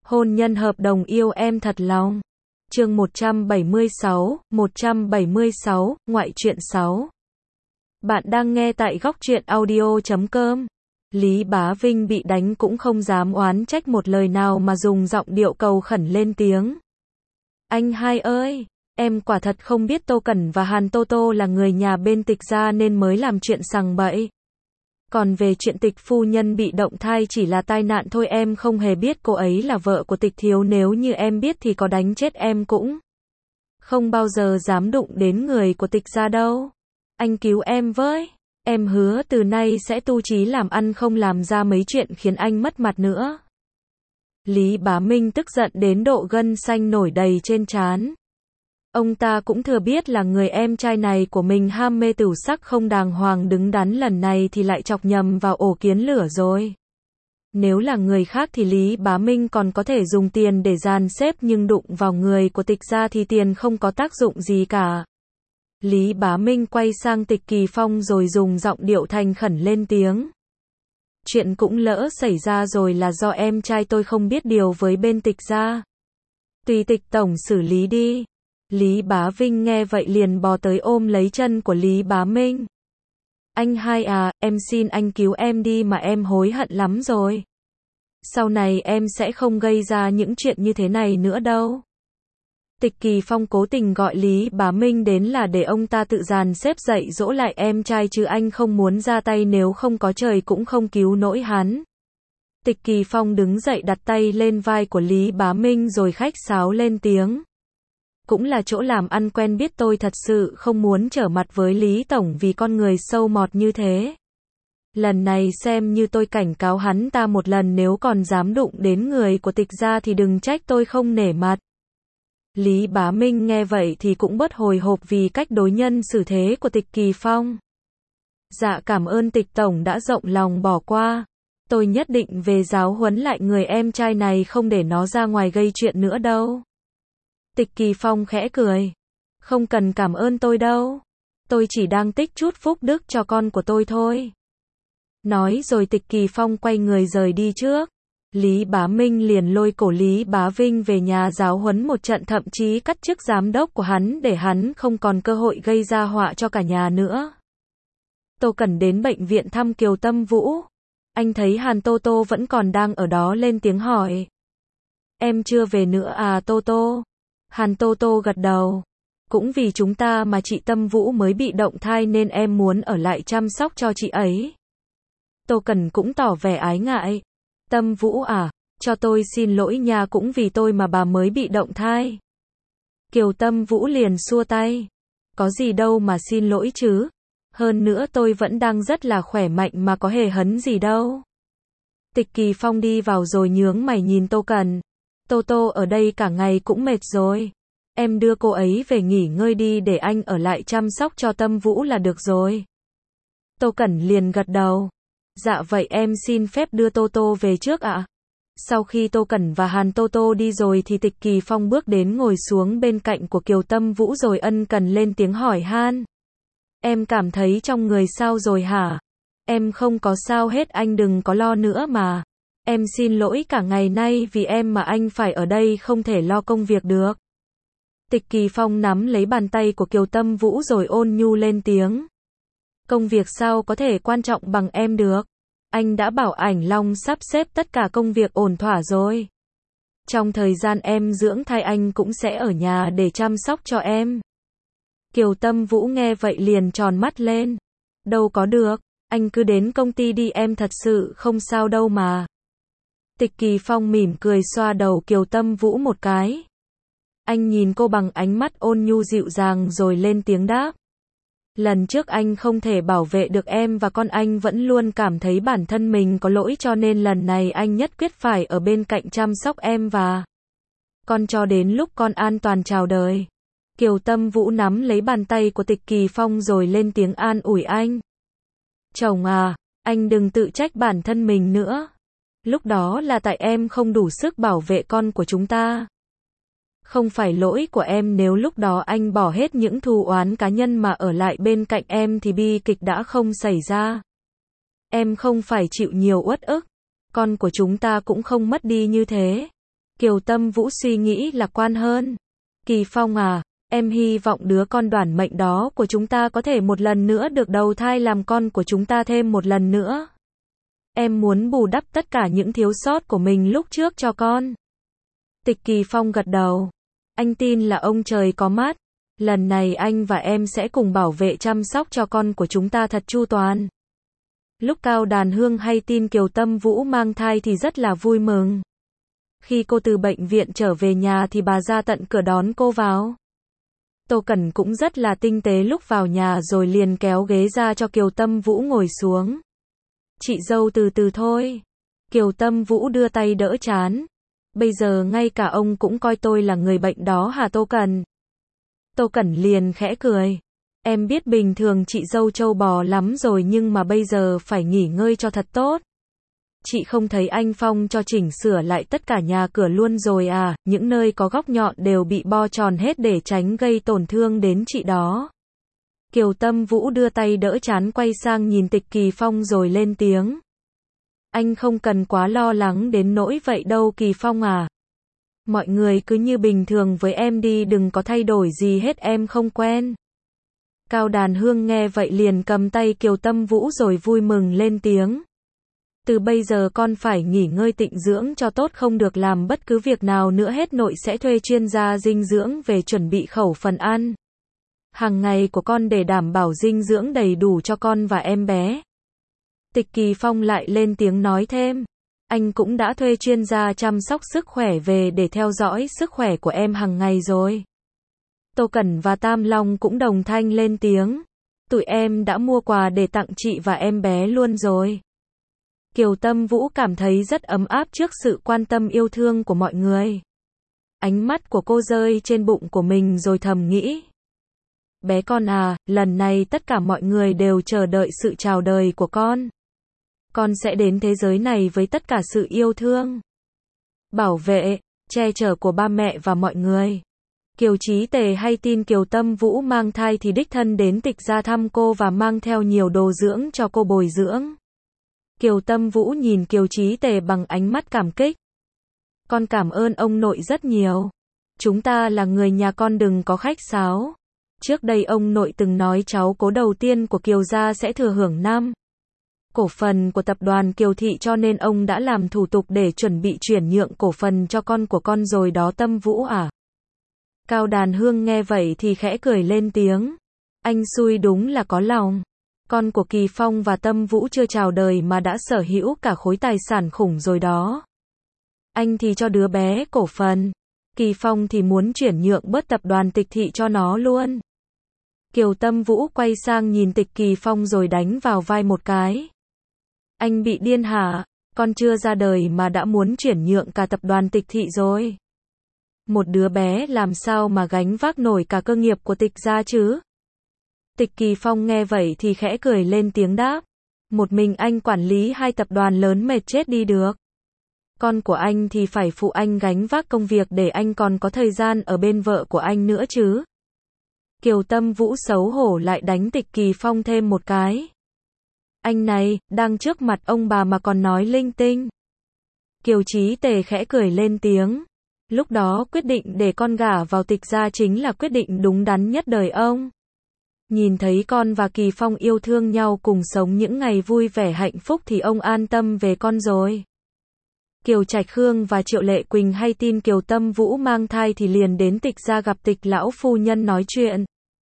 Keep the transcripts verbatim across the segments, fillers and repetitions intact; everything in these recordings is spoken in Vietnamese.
Hôn nhân hợp đồng yêu em thật lòng. Chương một trăm bảy mươi sáu, một trăm bảy mươi sáu, ngoại truyện sáu. Bạn đang nghe tại góc truyện audio chấm com. Lý Bá Vinh bị đánh cũng không dám oán trách một lời nào mà dùng giọng điệu cầu khẩn lên tiếng. Anh hai ơi, em quả thật không biết Tô Cẩn và Hàn Tô Tô là người nhà bên Tịch gia nên mới làm chuyện sằng bậy. Còn về chuyện Tịch phu nhân bị động thai chỉ là tai nạn thôi, em không hề biết cô ấy là vợ của Tịch thiếu, nếu như em biết thì có đánh chết em cũng không bao giờ dám đụng đến người của Tịch gia đâu. Anh cứu em với, em hứa từ nay sẽ tu chí làm ăn, không làm ra mấy chuyện khiến anh mất mặt nữa. Lý Bá Minh tức giận đến độ gân xanh nổi đầy trên trán. Ông ta cũng thừa biết là người em trai này của mình ham mê tửu sắc không đàng hoàng đứng đắn, lần này thì lại chọc nhầm vào ổ kiến lửa rồi. Nếu là người khác thì Lý Bá Minh còn có thể dùng tiền để dàn xếp, nhưng đụng vào người của Tịch gia thì tiền không có tác dụng gì cả. Lý Bá Minh quay sang Tịch Kỳ Phong rồi dùng giọng điệu thành khẩn lên tiếng. Chuyện cũng lỡ xảy ra rồi, là do em trai tôi không biết điều với bên Tịch gia. Tùy Tịch tổng xử lý đi. Lý Bá Vinh nghe vậy liền bò tới ôm lấy chân của Lý Bá Minh. Anh hai à, em xin anh cứu em đi mà, em hối hận lắm rồi. Sau này em sẽ không gây ra những chuyện như thế này nữa đâu. Tịch Kỳ Phong cố tình gọi Lý Bá Minh đến là để ông ta tự dàn xếp dạy dỗ lại em trai, chứ anh không muốn ra tay, nếu không có trời cũng không cứu nổi hắn. Tịch Kỳ Phong đứng dậy đặt tay lên vai của Lý Bá Minh rồi khách sáo lên tiếng. Cũng là chỗ làm ăn quen biết, tôi thật sự không muốn trở mặt với Lý tổng vì con người sâu mọt như thế. Lần này xem như tôi cảnh cáo hắn ta một lần, nếu còn dám đụng đến người của Tịch gia thì đừng trách tôi không nể mặt. Lý Bá Minh nghe vậy thì cũng bớt hồi hộp vì cách đối nhân xử thế của Tịch Kỳ Phong. Dạ cảm ơn Tịch tổng đã rộng lòng bỏ qua. Tôi nhất định về giáo huấn lại người em trai này, không để nó ra ngoài gây chuyện nữa đâu. Tịch Kỳ Phong khẽ cười. Không cần cảm ơn tôi đâu. Tôi chỉ đang tích chút phúc đức cho con của tôi thôi. Nói rồi Tịch Kỳ Phong quay người rời đi trước. Lý Bá Minh liền lôi cổ Lý Bá Vinh về nhà giáo huấn một trận, thậm chí cắt chức giám đốc của hắn để hắn không còn cơ hội gây ra họa cho cả nhà nữa. Tô Cẩn đến bệnh viện thăm Kiều Tâm Vũ. Anh thấy Hàn Tô Tô vẫn còn đang ở đó lên tiếng hỏi. Em chưa về nữa à Tô Tô? Hàn Tô Tô gật đầu. Cũng vì chúng ta mà chị Tâm Vũ mới bị động thai nên em muốn ở lại chăm sóc cho chị ấy. Tô Cẩn cũng tỏ vẻ ái ngại. Tâm Vũ à, cho tôi xin lỗi nha, cũng vì tôi mà bà mới bị động thai. Kiều Tâm Vũ liền xua tay. Có gì đâu mà xin lỗi chứ. Hơn nữa tôi vẫn đang rất là khỏe mạnh mà, có hề hấn gì đâu. Tịch Kỳ Phong đi vào rồi nhướng mày nhìn Tô Cẩn. Tô Tô ở đây cả ngày cũng mệt rồi. Em đưa cô ấy về nghỉ ngơi đi, để anh ở lại chăm sóc cho Tâm Vũ là được rồi. Tô Cẩn liền gật đầu. Dạ vậy em xin phép đưa Tô Tô về trước ạ. Sau khi Tô Cẩn và Hàn Tô Tô đi rồi thì Tịch Kỳ Phong bước đến ngồi xuống bên cạnh của Kiều Tâm Vũ rồi ân cần lên tiếng hỏi han. Em cảm thấy trong người sao rồi hả? Em không có sao hết, anh đừng có lo nữa mà. Em xin lỗi cả ngày nay vì em mà anh phải ở đây không thể lo công việc được. Tịch Kỳ Phong nắm lấy bàn tay của Kiều Tâm Vũ rồi ôn nhu lên tiếng. Công việc sao có thể quan trọng bằng em được. Anh đã bảo Ảnh Long sắp xếp tất cả công việc ổn thỏa rồi. Trong thời gian em dưỡng thai anh cũng sẽ ở nhà để chăm sóc cho em. Kiều Tâm Vũ nghe vậy liền tròn mắt lên. Đâu có được, anh cứ đến công ty đi, em thật sự không sao đâu mà. Tịch Kỳ Phong mỉm cười xoa đầu Kiều Tâm Vũ một cái. Anh nhìn cô bằng ánh mắt ôn nhu dịu dàng rồi lên tiếng đáp. Lần trước anh không thể bảo vệ được em và con, anh vẫn luôn cảm thấy bản thân mình có lỗi, cho nên lần này anh nhất quyết phải ở bên cạnh chăm sóc em và con cho đến lúc con an toàn chào đời. Kiều Tâm Vũ nắm lấy bàn tay của Tịch Kỳ Phong rồi lên tiếng an ủi anh. Chồng à, anh đừng tự trách bản thân mình nữa. Lúc đó là tại em không đủ sức bảo vệ con của chúng ta. Không phải lỗi của em, nếu lúc đó anh bỏ hết những thù oán cá nhân mà ở lại bên cạnh em thì bi kịch đã không xảy ra. Em không phải chịu nhiều uất ức. Con của chúng ta cũng không mất đi như thế. Kiều Tâm Vũ suy nghĩ lạc quan hơn. Kỳ Phong à, em hy vọng đứa con đoản mệnh đó của chúng ta có thể một lần nữa được đầu thai làm con của chúng ta thêm một lần nữa. Em muốn bù đắp tất cả những thiếu sót của mình lúc trước cho con. Tịch Kỳ Phong gật đầu. Anh tin là ông trời có mắt. Lần này anh và em sẽ cùng bảo vệ chăm sóc cho con của chúng ta thật chu toàn. Lúc Cao Đàn Hương hay tin Kiều Tâm Vũ mang thai thì rất là vui mừng. Khi cô từ bệnh viện trở về nhà thì bà ra tận cửa đón cô vào. Tô Cẩn cũng rất là tinh tế lúc vào nhà rồi liền kéo ghế ra cho Kiều Tâm Vũ ngồi xuống. Chị dâu từ từ thôi. Kiều Tâm Vũ đưa tay đỡ trán. Bây giờ ngay cả ông cũng coi tôi là người bệnh đó hả Tô Cẩn? Tô Cẩn liền khẽ cười. Em biết bình thường chị dâu trâu bò lắm rồi nhưng mà bây giờ phải nghỉ ngơi cho thật tốt. Chị không thấy anh Phong cho chỉnh sửa lại tất cả nhà cửa luôn rồi à, những nơi có góc nhọn đều bị bo tròn hết để tránh gây tổn thương đến chị đó. Kiều Tâm Vũ đưa tay đỡ trán quay sang nhìn Tịch Kỳ Phong rồi lên tiếng. Anh không cần quá lo lắng đến nỗi vậy đâu Kỳ Phong à. Mọi người cứ như bình thường với em đi, đừng có thay đổi gì hết, em không quen. Cao Đàn Hương nghe vậy liền cầm tay Kiều Tâm Vũ rồi vui mừng lên tiếng. Từ bây giờ con phải nghỉ ngơi tịnh dưỡng cho tốt, không được làm bất cứ việc nào nữa hết, nội sẽ thuê chuyên gia dinh dưỡng về chuẩn bị khẩu phần ăn hàng ngày của con để đảm bảo dinh dưỡng đầy đủ cho con và em bé. Tịch Kỳ Phong lại lên tiếng nói thêm. Anh cũng đã thuê chuyên gia chăm sóc sức khỏe về để theo dõi sức khỏe của em hàng ngày rồi. Tô Cẩn và Tam Long cũng đồng thanh lên tiếng. Tụi em đã mua quà để tặng chị và em bé luôn rồi. Kiều Tâm Vũ cảm thấy rất ấm áp trước sự quan tâm yêu thương của mọi người. Ánh mắt của cô rơi trên bụng của mình rồi thầm nghĩ. Bé con à, lần này tất cả mọi người đều chờ đợi sự chào đời của con. Con sẽ đến thế giới này với tất cả sự yêu thương, bảo vệ, che chở của ba mẹ và mọi người. Kiều Chí Tề hay tin Kiều Tâm Vũ mang thai thì đích thân đến Tịch gia thăm cô và mang theo nhiều đồ dưỡng cho cô bồi dưỡng. Kiều Tâm Vũ nhìn Kiều Chí Tề bằng ánh mắt cảm kích. Con cảm ơn ông nội rất nhiều. Chúng ta là người nhà, con đừng có khách sáo. Trước đây ông nội từng nói cháu cố đầu tiên của Kiều gia sẽ thừa hưởng năm cổ phần của tập đoàn Kiều Thị, cho nên ông đã làm thủ tục để chuẩn bị chuyển nhượng cổ phần cho con của con rồi đó Tâm Vũ à. Cao Đàn Hương nghe vậy thì khẽ cười lên tiếng. Anh xui đúng là có lòng. Con của Kỳ Phong và Tâm Vũ chưa chào đời mà đã sở hữu cả khối tài sản khủng rồi đó. Anh thì cho đứa bé cổ phần. Kỳ Phong thì muốn chuyển nhượng bớt tập đoàn Tịch Thị cho nó luôn. Kiều Tâm Vũ quay sang nhìn Tịch Kỳ Phong rồi đánh vào vai một cái. Anh bị điên hả? Con chưa ra đời mà đã muốn chuyển nhượng cả tập đoàn Tịch Thị rồi. Một đứa bé làm sao mà gánh vác nổi cả cơ nghiệp của Tịch gia chứ? Tịch Kỳ Phong nghe vậy thì khẽ cười lên tiếng đáp. Một mình anh quản lý hai tập đoàn lớn mệt chết đi được. Con của anh thì phải phụ anh gánh vác công việc để anh còn có thời gian ở bên vợ của anh nữa chứ. Kiều Tâm Vũ xấu hổ lại đánh Tịch Kỳ Phong thêm một cái. Anh này, đang trước mặt ông bà mà còn nói linh tinh. Kiều Chí Tề khẽ cười lên tiếng. Lúc đó quyết định để con gả vào Tịch gia chính là quyết định đúng đắn nhất đời ông. Nhìn thấy con và Kỳ Phong yêu thương nhau cùng sống những ngày vui vẻ hạnh phúc thì ông an tâm về con rồi. Kiều Trạch Khương và Triệu Lệ Quỳnh hay tin Kiều Tâm Vũ mang thai thì liền đến Tịch gia gặp Tịch lão phu nhân nói chuyện.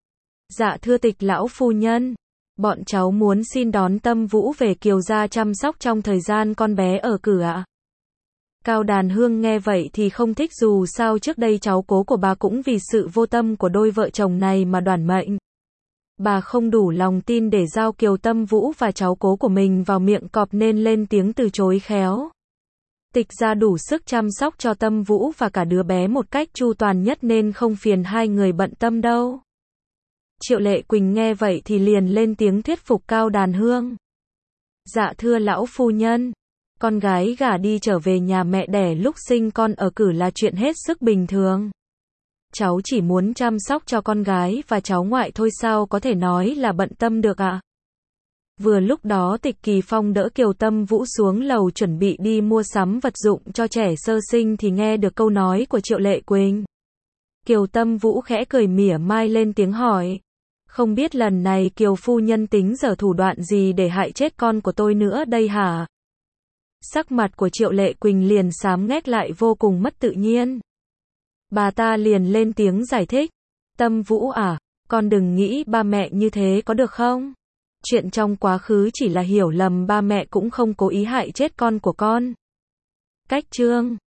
Dạ thưa Tịch lão phu nhân, bọn cháu muốn xin đón Tâm Vũ về Kiều gia chăm sóc trong thời gian con bé ở cử ạ. Cao Đàn Hương nghe vậy thì không thích, dù sao trước đây cháu cố của bà cũng vì sự vô tâm của đôi vợ chồng này mà đoản mệnh. Bà không đủ lòng tin để giao Kiều Tâm Vũ và cháu cố của mình vào miệng cọp nên lên tiếng từ chối khéo. Tịch gia đủ sức chăm sóc cho Tâm Vũ và cả đứa bé một cách chu toàn nhất nên không phiền hai người bận tâm đâu. Triệu Lệ Quỳnh nghe vậy thì liền lên tiếng thuyết phục Cao Đàn Hương. Dạ thưa lão phu nhân, con gái gả đi trở về nhà mẹ đẻ lúc sinh con ở cử là chuyện hết sức bình thường. Cháu chỉ muốn chăm sóc cho con gái và cháu ngoại thôi, sao có thể nói là bận tâm được ạ? Vừa lúc đó Tịch Kỳ Phong đỡ Kiều Tâm Vũ xuống lầu chuẩn bị đi mua sắm vật dụng cho trẻ sơ sinh thì nghe được câu nói của Triệu Lệ Quỳnh. Kiều Tâm Vũ khẽ cười mỉa mai lên tiếng hỏi. Không biết lần này Kiều phu nhân tính giở thủ đoạn gì để hại chết con của tôi nữa đây hả? Sắc mặt của Triệu Lệ Quỳnh liền xám nghét lại vô cùng mất tự nhiên. Bà ta liền lên tiếng giải thích. Tâm Vũ à, con đừng nghĩ ba mẹ như thế có được không? Chuyện trong quá khứ chỉ là hiểu lầm, ba mẹ cũng không cố ý hại chết con của con. Cách chương